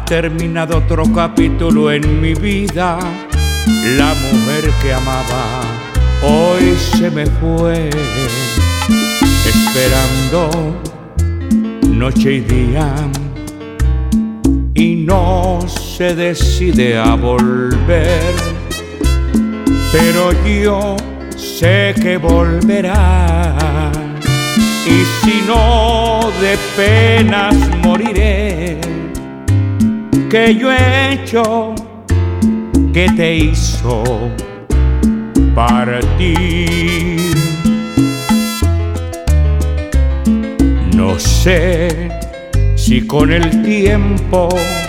Ha terminado otro capítulo en mi vida. La mujer que amaba hoy se me fue, esperando noche y día, y no se decide a volver. Pero yo sé que volverá, y si no de penas moriré, que yo he hecho que te hizo partir. No sé si con el tiempo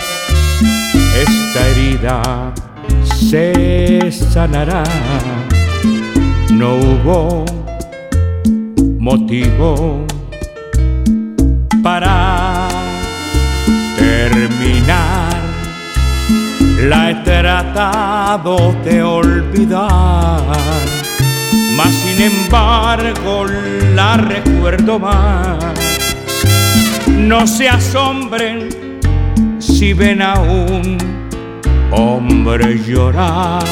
esta herida se sanará. No hubo motivo para terminar. La he tratado de olvidar, mas sin embargo la recuerdo más. No se asombren si ven a un hombre llorar.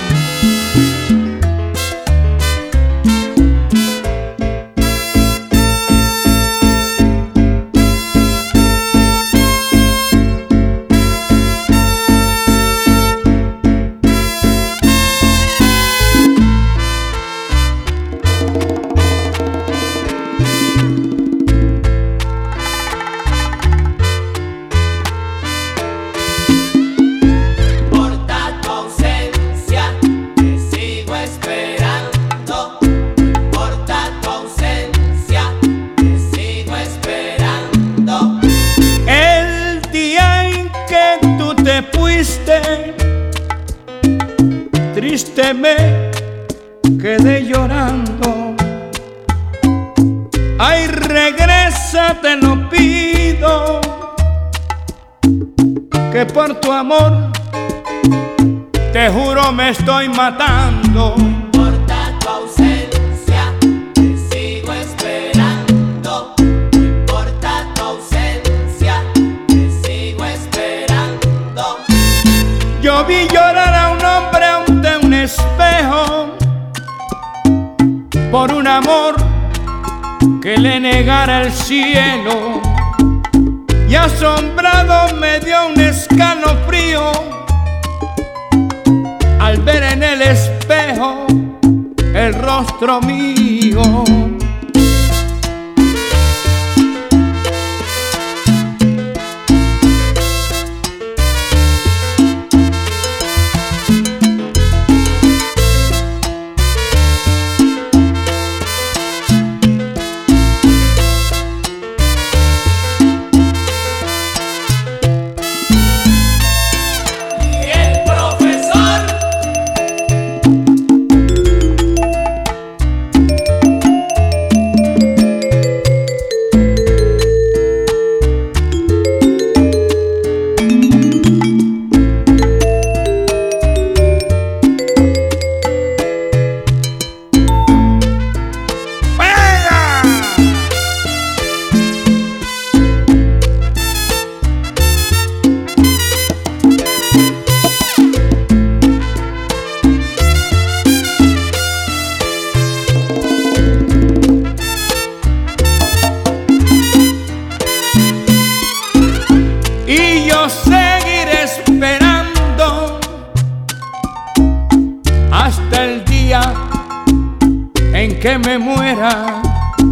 Triste me quedé llorando. Ay, regresa, te lo pido, que por tu amor te juro me estoy matando. No importa tu ausencia, te sigo esperando. No importa tu ausencia, te sigo esperando. Yo vi llorar a un hombre ante un espejo por un amor que le negara el cielo, y asombrado me dio un escalofrío al ver en el espejo el rostro mío. Seguiré esperando hasta el día en que me muera.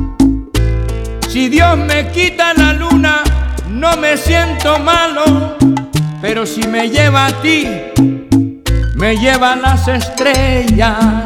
Si Dios me quita la luna, no me siento malo, pero si me lleva a ti, me lleva a las estrellas.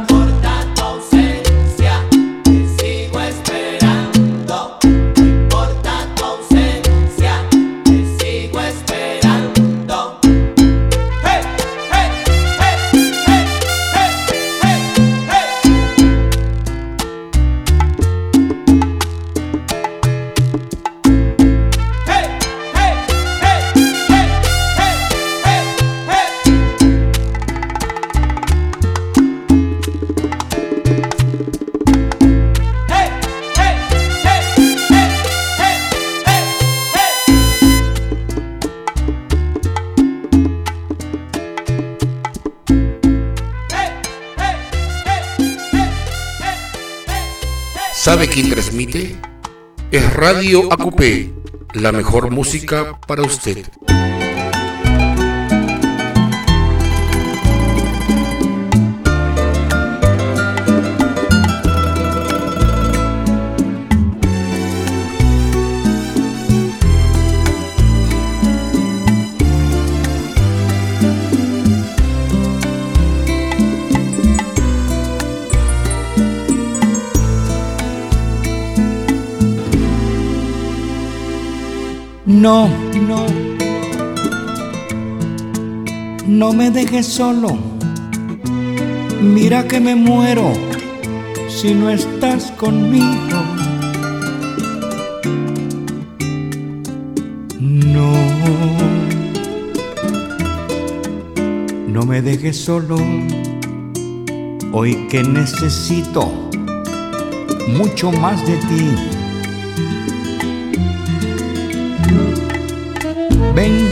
¿Sabe quién transmite? Es Radio Acupé, la mejor música para usted. No me dejes solo. Mira que me muero si no estás conmigo. No me dejes solo. Hoy que necesito mucho más de ti. Ven,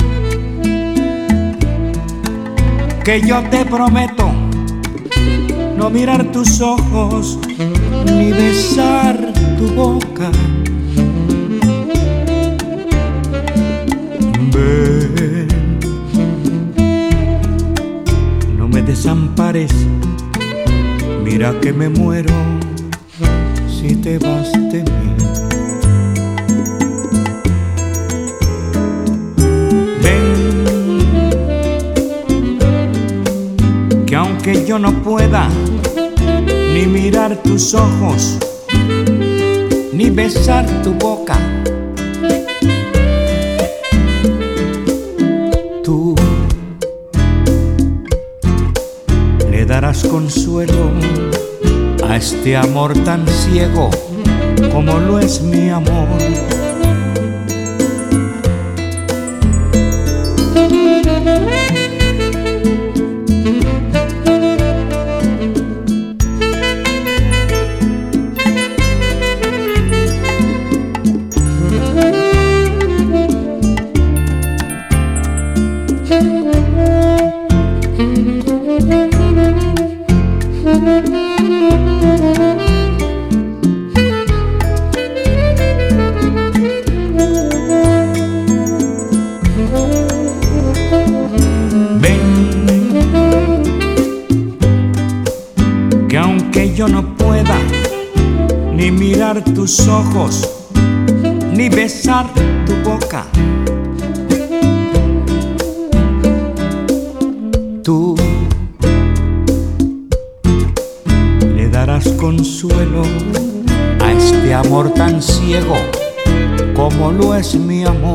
que yo te prometo no mirar tus ojos ni besar tu boca. Ven, no me desampares, mira que me muero si te vas de mí. Que aunque yo no pueda ni mirar tus ojos, ni besar tu boca, tú le darás consuelo a este amor tan ciego como lo es mi amor. Tus ojos, ni besar tu boca, tú le darás consuelo a este amor tan ciego como lo es mi amor.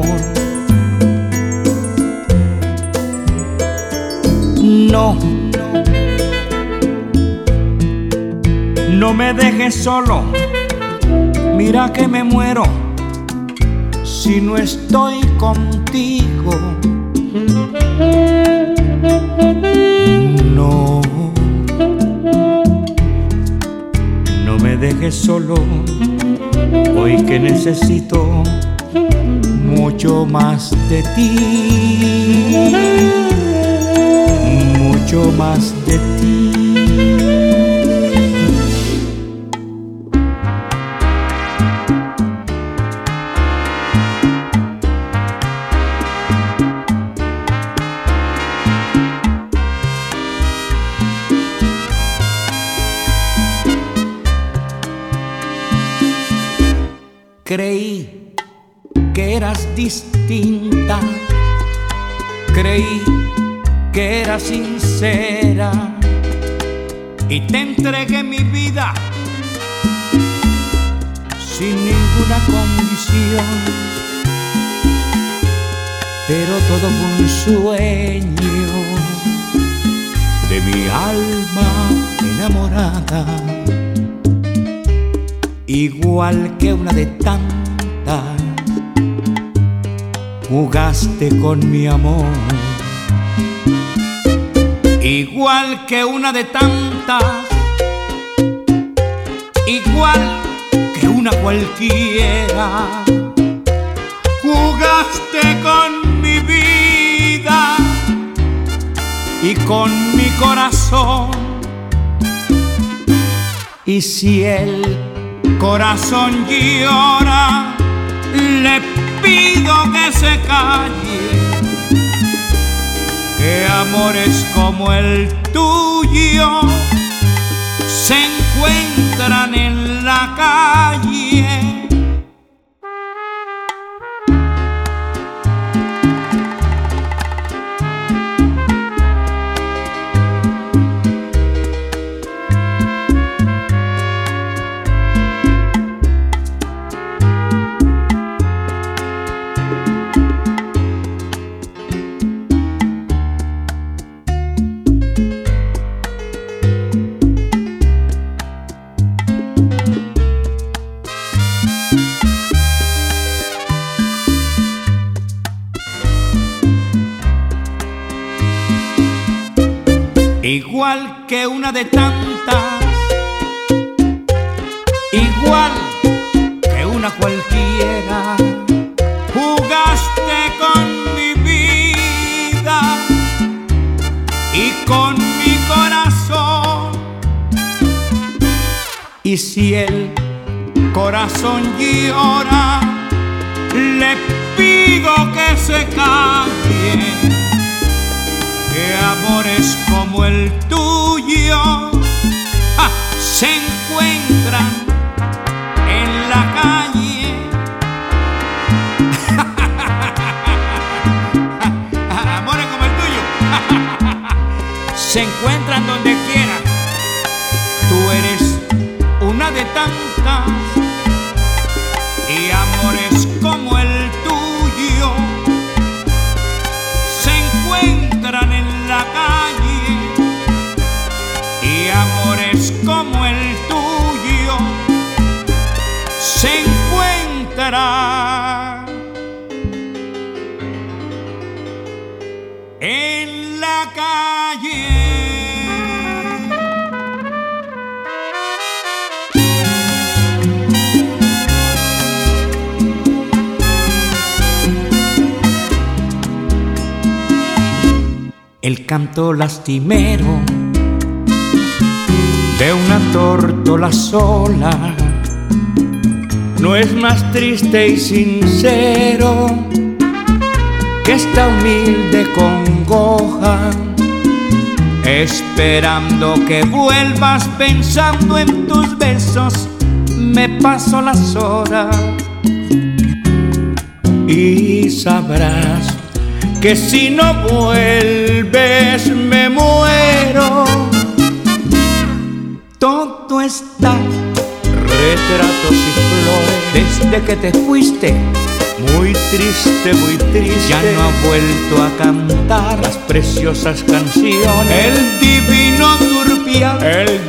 No me dejes solo. Mira que me muero si no estoy contigo. No me dejes solo, hoy que necesito mucho más de ti, mucho más de ti. Creí que eras distinta, creí que eras sincera y te entregué mi vida sin ninguna condición. Pero todo fue un sueño de mi alma enamorada, igual que una de tantas, jugaste con mi amor. Igual que una de tantas, igual que una cualquiera, jugaste con mi vida y con mi corazón. Y si él corazón llora, le pido que se calle, que amores como el tuyo se encuentran en la calle. Igual que una de tantas, igual que una cualquiera, jugaste con mi vida y con mi corazón. Y si el corazón llora, le pido que se calle, que amores como el tuyo se encuentran en la calle. Amores como el tuyo se encuentran donde quiera. Tú eres una de tantas y amores como el tuyo se encuentran en la calle, y amores como el tuyo se encuentran en la calle. El canto lastimero de una tórtola sola no es más triste y sincero que esta humilde congoja, esperando que vuelvas, pensando en tus besos. Me paso las horas y sabrás que si no vuelves me muero. Todo está retratos y flores desde que te fuiste. Muy triste, ya no ha vuelto a cantar las preciosas canciones. El divino Turpial,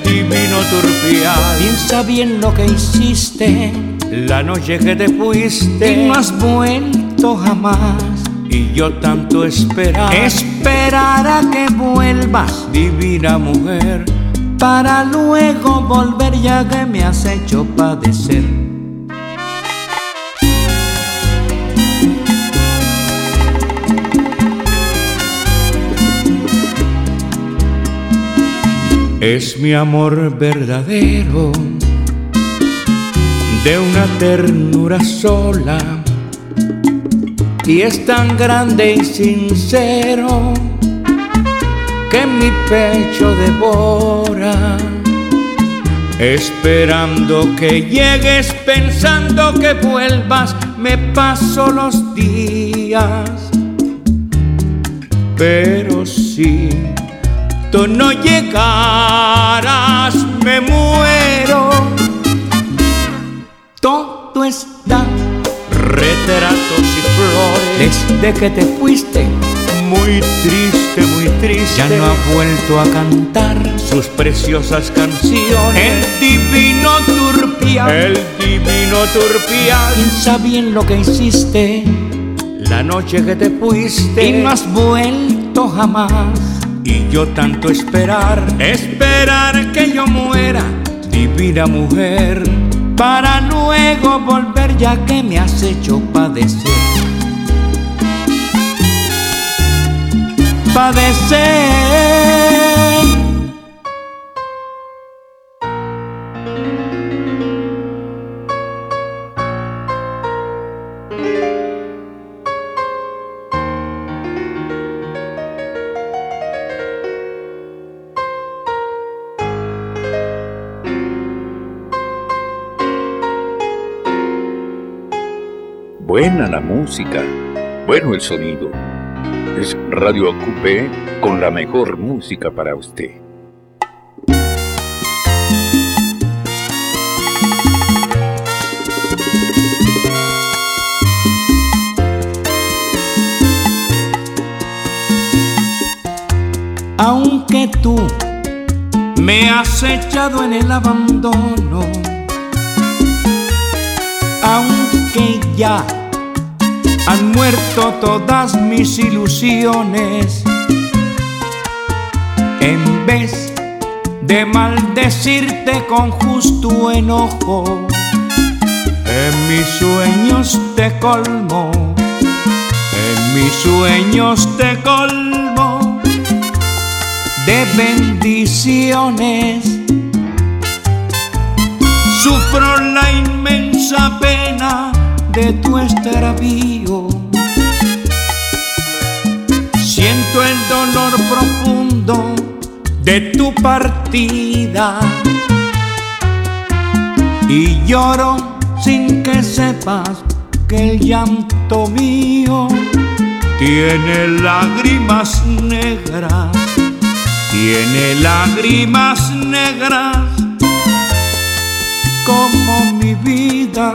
piensa bien lo que hiciste la noche que te fuiste y no has vuelto jamás. Y yo tanto esperar a que vuelvas, divina mujer, para luego volver, ya que me has hecho padecer. Es mi amor verdadero, de una ternura sola, y es tan grande y sincero que mi pecho devora, esperando que llegues, pensando que vuelvas. Me paso los días, pero si tú no llegaras me muero. Todo está retratos y flores desde que te fuiste. Muy triste, ya no ha vuelto a cantar sus preciosas canciones. El divino Turpial, piensa bien lo que hiciste la noche que te fuiste y no has vuelto jamás. Y yo tanto esperar que yo muera, divina mujer, para luego volver, ya que me has hecho padecer. Buena la música, bueno el sonido. Es Radio AQP con la mejor música para usted. Aunque tú me has echado en el abandono, aunque ya han muerto todas mis ilusiones, en vez de maldecirte con justo enojo, en mis sueños te colmo, en mis sueños te colmo de bendiciones. Sufro la inmensa pena de tu extravío, siento el dolor profundo de tu partida y lloro sin que sepas que el llanto mío tiene lágrimas negras, tiene lágrimas negras como mi vida.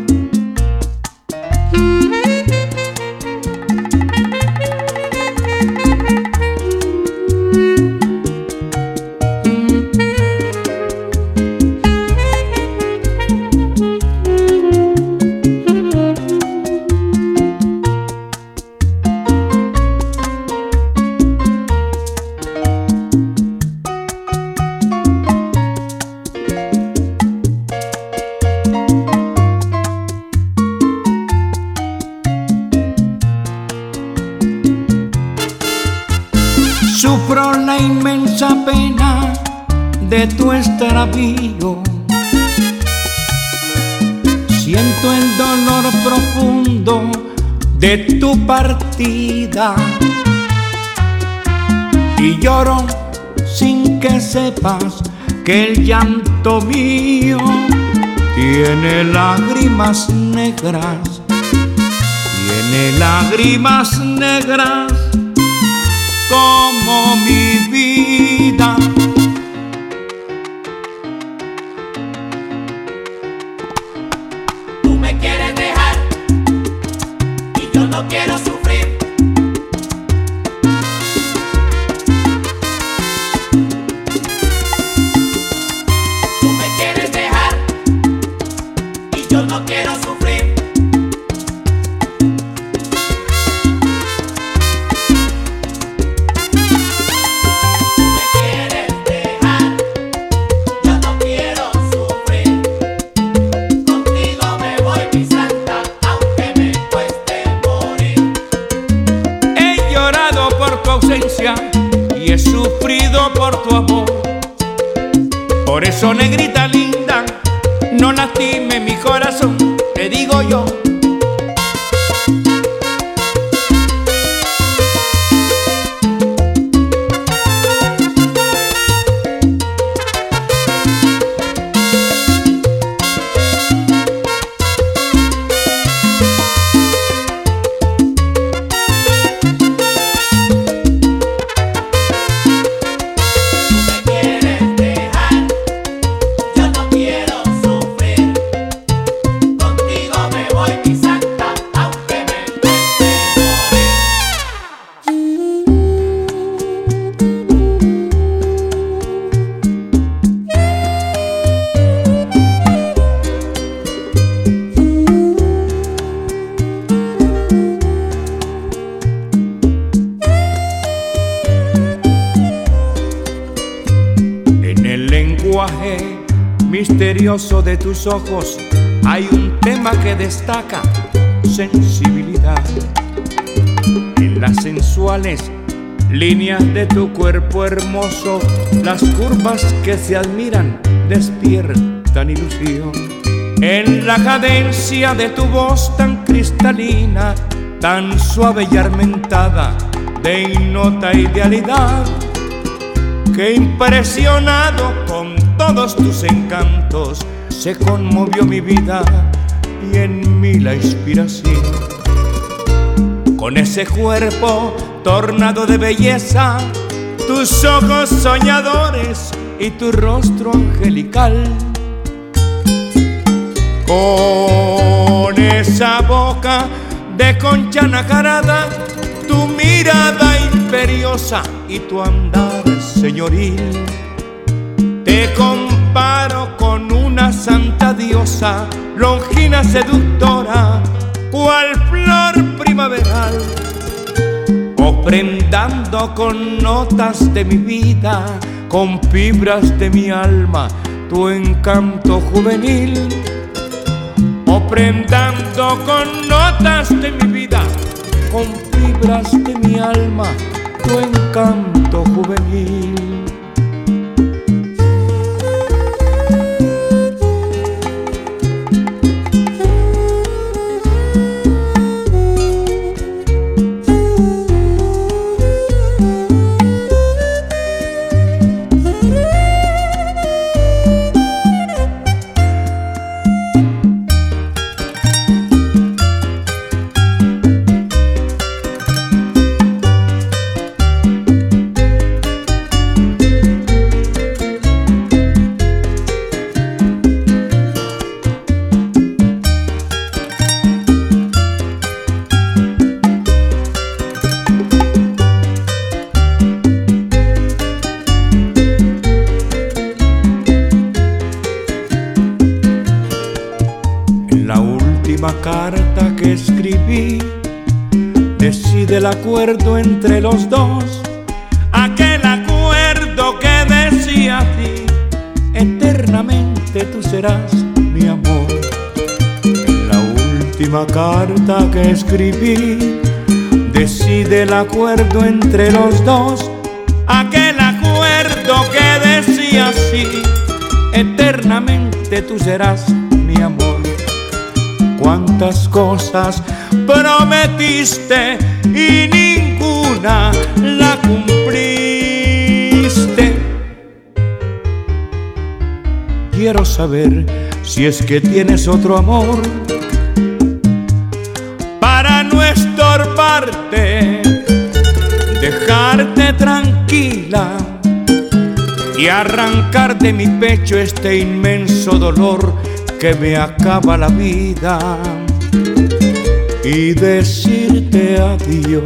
Sufro la inmensa pena de tu extravío, siento el dolor profundo de tu partida y lloro sin que sepas que el llanto mío tiene lágrimas negras, tiene lágrimas negras como mi vida. Tú me quieres dejar y yo no quiero sufrir. Tú me quieres dejar y yo no quiero sufrir. Y he sufrido por tu amor. Por eso, negrita linda, no lastime mi corazón, te digo yo. Misterioso de tus ojos hay un tema que destaca: sensibilidad. En las sensuales líneas de tu cuerpo hermoso, las curvas que se admiran despiertan ilusión. En la cadencia de tu voz tan cristalina, tan suave y armentada de ignota idealidad, que impresionado con todos tus encantos se conmovió mi vida y en mí la inspiración. Con ese cuerpo tornado de belleza, tus ojos soñadores y tu rostro angelical, con esa boca de concha nacarada, tu mirada imperiosa y tu andar señoril. Te comparo con una santa diosa, longina seductora, cual flor primaveral, ofrendando con notas de mi vida, con fibras de mi alma, tu encanto juvenil. Ofrendando con notas de mi vida, con fibras de mi alma, tu encanto juvenil. Carta que escribí, decide el acuerdo entre los dos, aquel acuerdo que decía así: eternamente tú serás mi amor. En la última carta que escribí, decide el acuerdo entre los dos, aquel acuerdo que decía así: eternamente tú serás mi amor. Cuántas cosas prometiste y ninguna la cumpliste. Quiero saber si es que tienes otro amor para no estorbarte, dejarte tranquila y arrancar de mi pecho este inmenso dolor que me acaba la vida, y decirte adiós.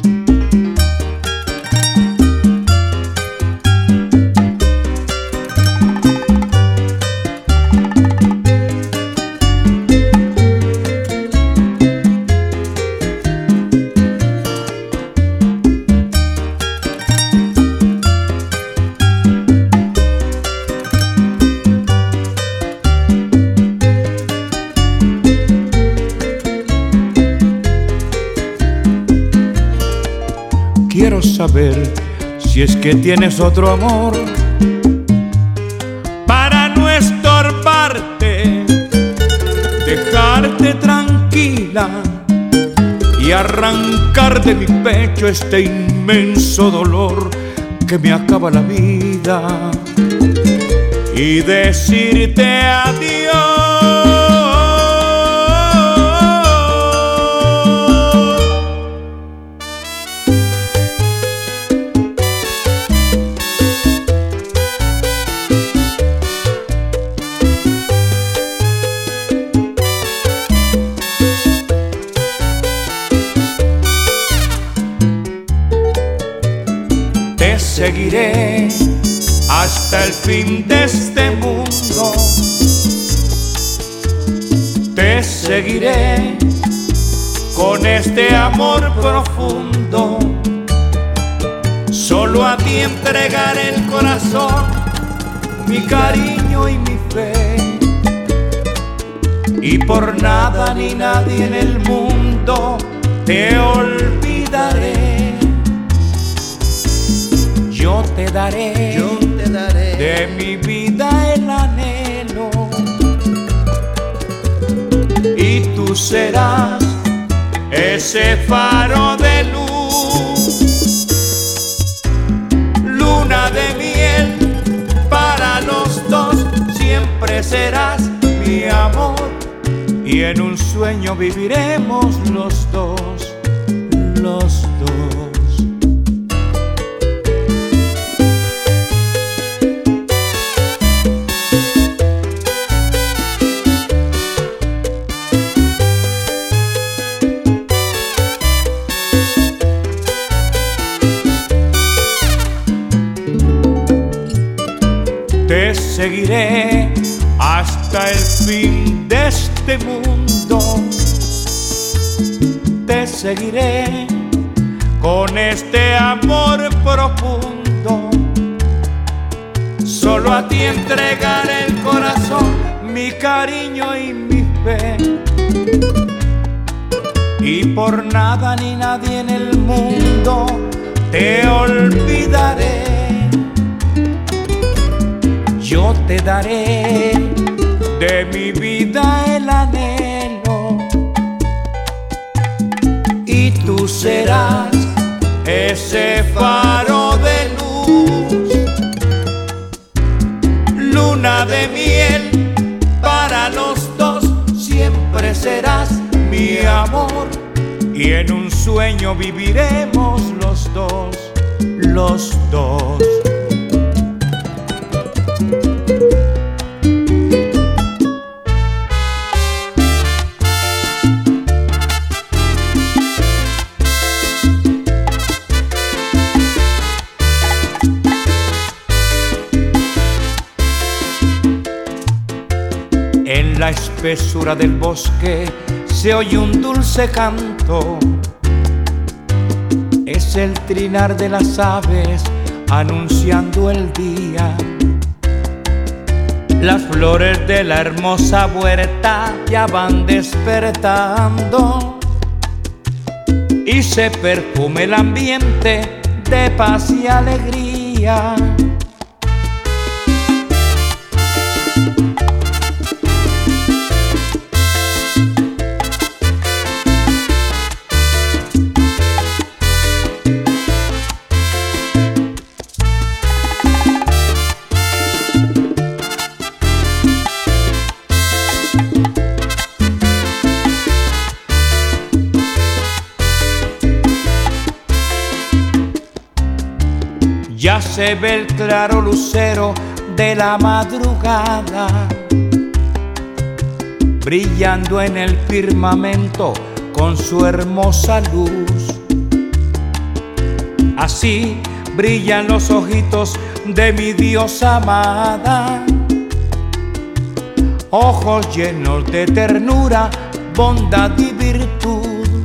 Quiero saber si es que tienes otro amor para no estorbarte, dejarte tranquila y arrancar de mi pecho este inmenso dolor que me acaba la vida, y decirte adiós. Seguiré hasta el fin de este mundo, te seguiré con este amor profundo. Solo a ti entregaré el corazón, mi cariño y mi fe, y por nada ni nadie en el mundo te olvidaré. Yo te daré de mi vida el anhelo, y tú serás ese faro de luz, luna de miel para los dos. Siempre serás mi amor y y en un sueño viviremos los dos, los dos. Te seguiré hasta el fin de este mundo. Te seguiré con este amor profundo. Solo a ti entregaré el corazón, mi cariño y mi fe. Y por nada ni nadie en el mundo te olvidaré. Yo te daré de mi vida el anhelo y tú serás ese faro de luz, luna de miel para los dos, siempre serás mi amor y en un sueño viviremos los dos, los dos. En la espesura del bosque se oye un dulce canto. Es el trinar de las aves anunciando el día. Las flores de la hermosa huerta ya van despertando y se perfume el ambiente de paz y alegría. Ya se ve el claro lucero de la madrugada, brillando en el firmamento con su hermosa luz. Así brillan los ojitos de mi diosa amada, ojos llenos de ternura, bondad y virtud.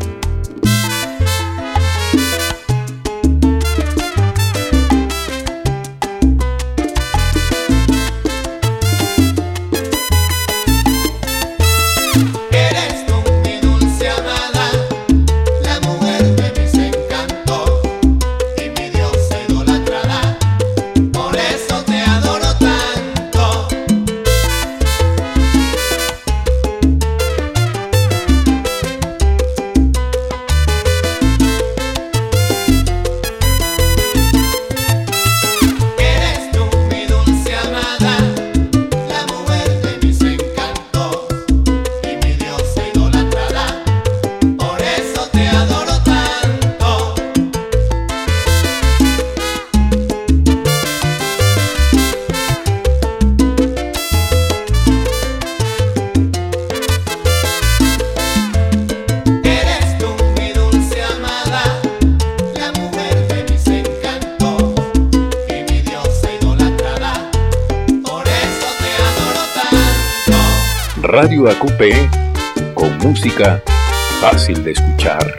Radio AQP, con música fácil de escuchar.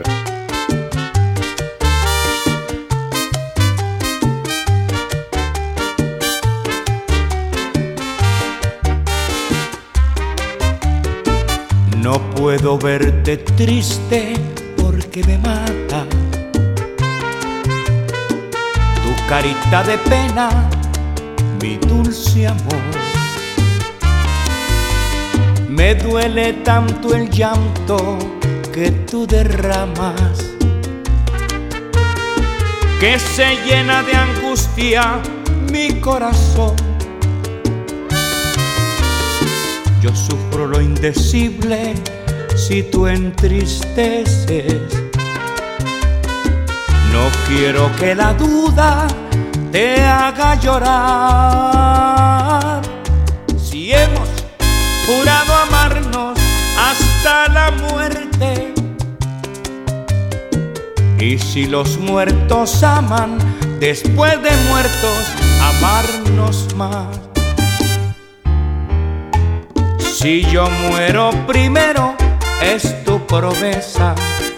No puedo verte triste porque me mata tu carita de pena, mi dulce amor. Me duele tanto el llanto que tú derramas, que se llena de angustia mi corazón. Yo sufro lo indecible si tú entristeces. No quiero que la duda te haga llorar. Si hemos jurado amarnos hasta la muerte, y si los muertos aman, después de muertos, amarnos más. Si yo muero primero, es tu promesa,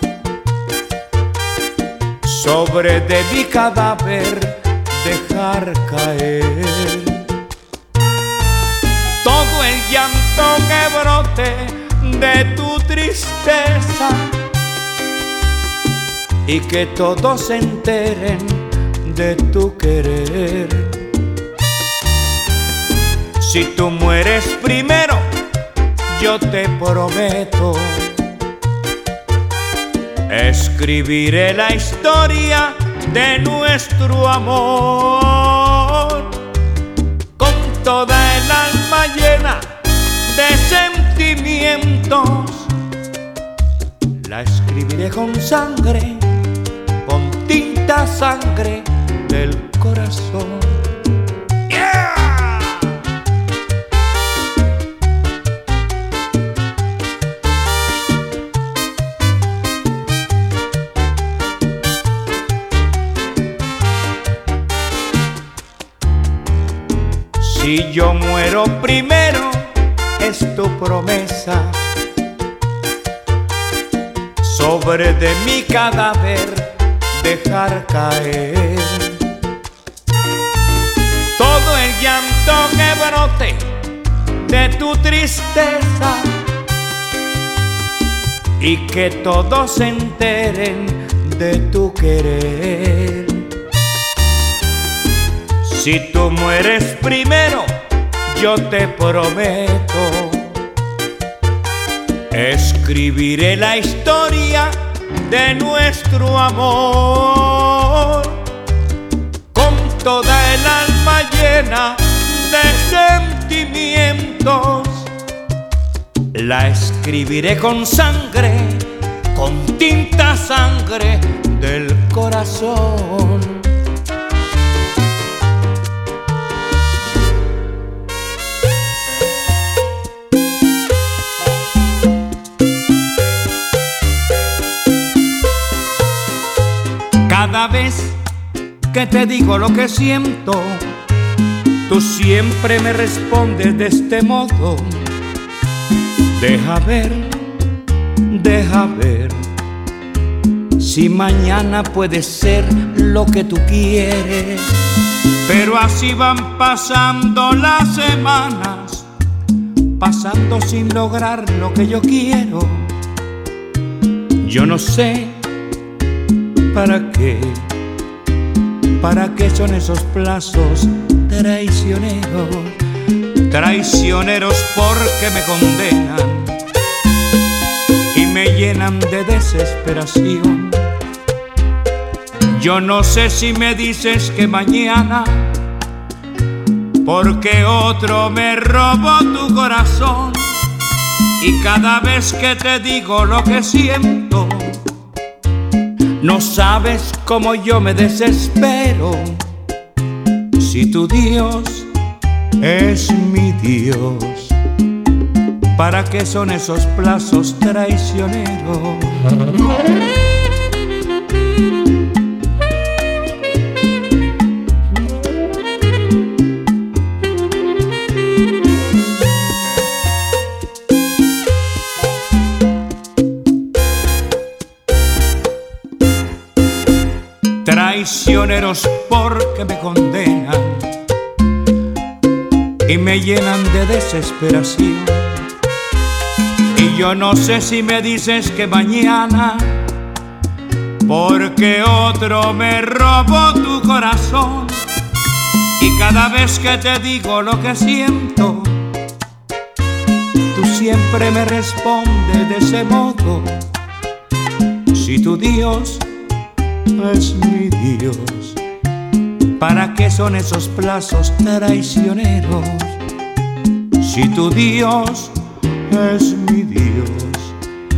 sobre de mi cadáver dejar caer todo el llanto que brote de tu tristeza, y que todos se enteren de tu querer. Si tú mueres primero, yo te prometo, escribiré la historia de nuestro amor, con toda el alma llena de sentimientos. La escribiré con sangre, con tinta sangre del corazón. ¡Yeah! Si yo muero primero, es tu promesa, sobre de mi cadáver dejar caer todo el llanto que brote de tu tristeza, y que todos se enteren de tu querer. Si tú mueres primero, yo te prometo, escribiré la historia de nuestro amor, con toda el alma llena de sentimientos. La escribiré con sangre, con tinta sangre del corazón. Cada vez que te digo lo que siento, tú siempre me respondes de este modo. Deja ver, si mañana puede ser lo que tú quieres. Pero así van pasando las semanas, pasando sin lograr lo que yo quiero. Yo no sé ¿para qué son esos plazos traicioneros? Traicioneros porque me condenan y me llenan de desesperación. Yo no sé si me dices que mañana, porque otro me robó tu corazón. Y cada vez que te digo lo que siento, no sabes cómo yo me desespero. Si tu Dios es mi Dios, ¿para qué son esos plazos traicioneros? Traicioneros porque me condenan y me llenan de desesperación. Y yo no sé si me dices que mañana, porque otro me robó tu corazón. Y cada vez que te digo lo que siento, tú siempre me respondes de ese modo. Si tu Dios es mi Dios, ¿para qué son esos plazos traicioneros? Si tu Dios es mi Dios,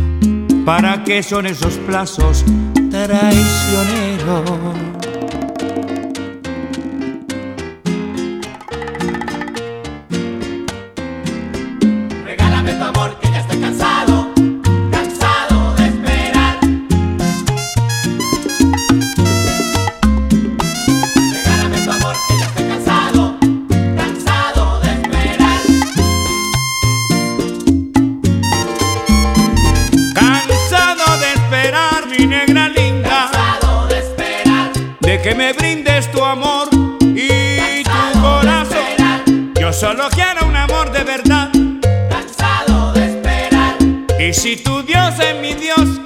¿Para qué son esos plazos traicioneros? Regálame tu amor que ya estoy cansado, cansado de esperar. Regálame tu amor que ya estoy cansado, cansado de esperar. Cansado de esperar, mi negra linda, Cansado de esperar, de que me brindes tu amor y tu corazón. Yo solo quiero un amor de verdad. cansado de esperar. Y si tu Dios es mi Dios,